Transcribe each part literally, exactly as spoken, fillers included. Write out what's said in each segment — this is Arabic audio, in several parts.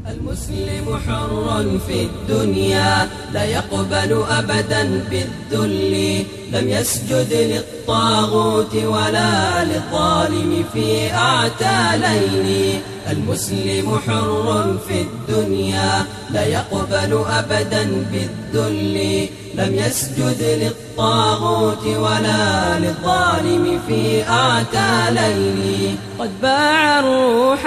المسلم حر في الدنيا لا يقبل أبدا بالذل، لم يسجد للطاغوت ولا للظالم في أعتالين. المسلم حر في الدنيا لا يقبل أبدا بالذل، لم يسجد للطاغوت ولا للظالم في أعتالين. قد باع الروح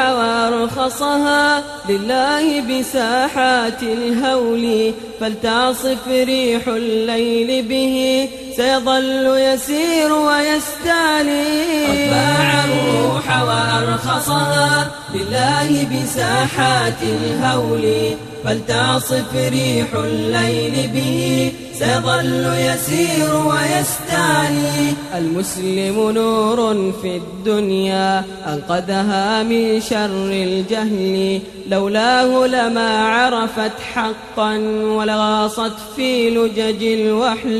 وارخصها لله بساحات الهول، فلتعصف ريح الليل به سيظل يسير ويستعلي. قد باع الروح وارخصها لله بساحات الهول، فلتعصف ريح الليل به سيظل يسير ويستعلي. المسلم نور في الدنيا أنقذها من شر الجهل، لولاه لما عرفت حقا ولغاصت في لجج الوحل.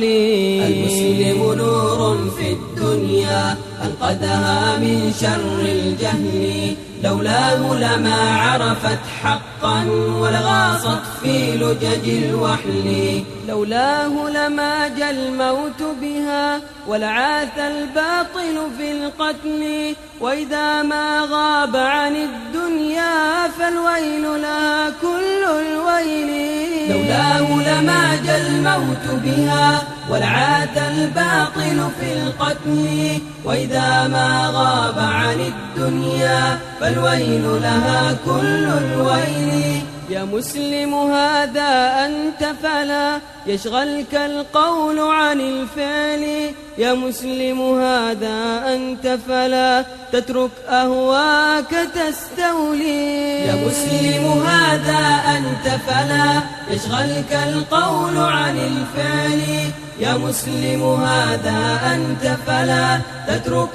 المسلم نور في الدنيا أنقذها من شر الجهل، لولاه لما عرفت حقا ولغاصت في لجج الوحل. لولاه لما جاء الموت بها ولعاث الباطل في القتل، وإذا ما غاب عن الدنيا فالويل لها كل الويل. لولاه لما جاء الموت بها ولعاث الباطل في القتل، وإذا ما غاب عن الدنيا فالويل لها كل الويل. يا مسلم هذا أنت فلا يشغلك القول عن الفعل، يا مسلم هذا أنت فلا تترك أهواك تستولي. يا مسلم هذا أنت فلا يشغلك القول عن الفعل، يا مسلم هذا أنت فلا تترك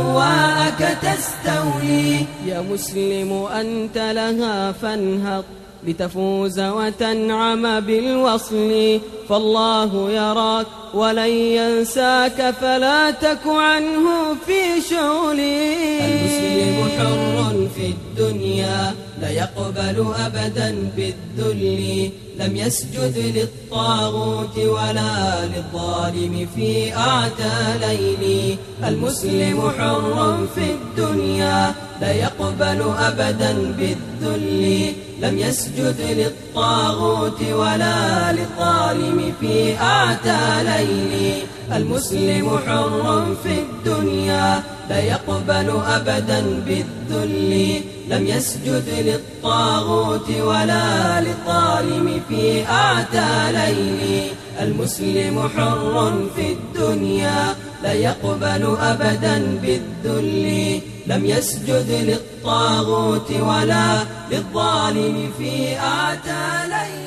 أهواك تستولي. يا مسلم أنت لها فانهض لتفوز وتنعم بالوصل، فالله يراك ولن ينساك فلا تك عنه في شغلي. المسلم حر في الدنيا لا يقبل أبدا بالذل، لم يسجد للطاغوت ولا للظالم في أعتالين. المسلم حر في الدنيا لا يقبل أبدا بالذل، لم يسجد للطاغوت ولا للظالم في أعتالين. المسلم حر في الدنيا لا يقبل أبدا بالذل، لم يسجد للطاغوت ولا للظالم في أعتالين. المسلم حر في الدنيا لا يقبل أبدا بالذل، لم يسجد للطاغوت ولا للظالم في أعتالين.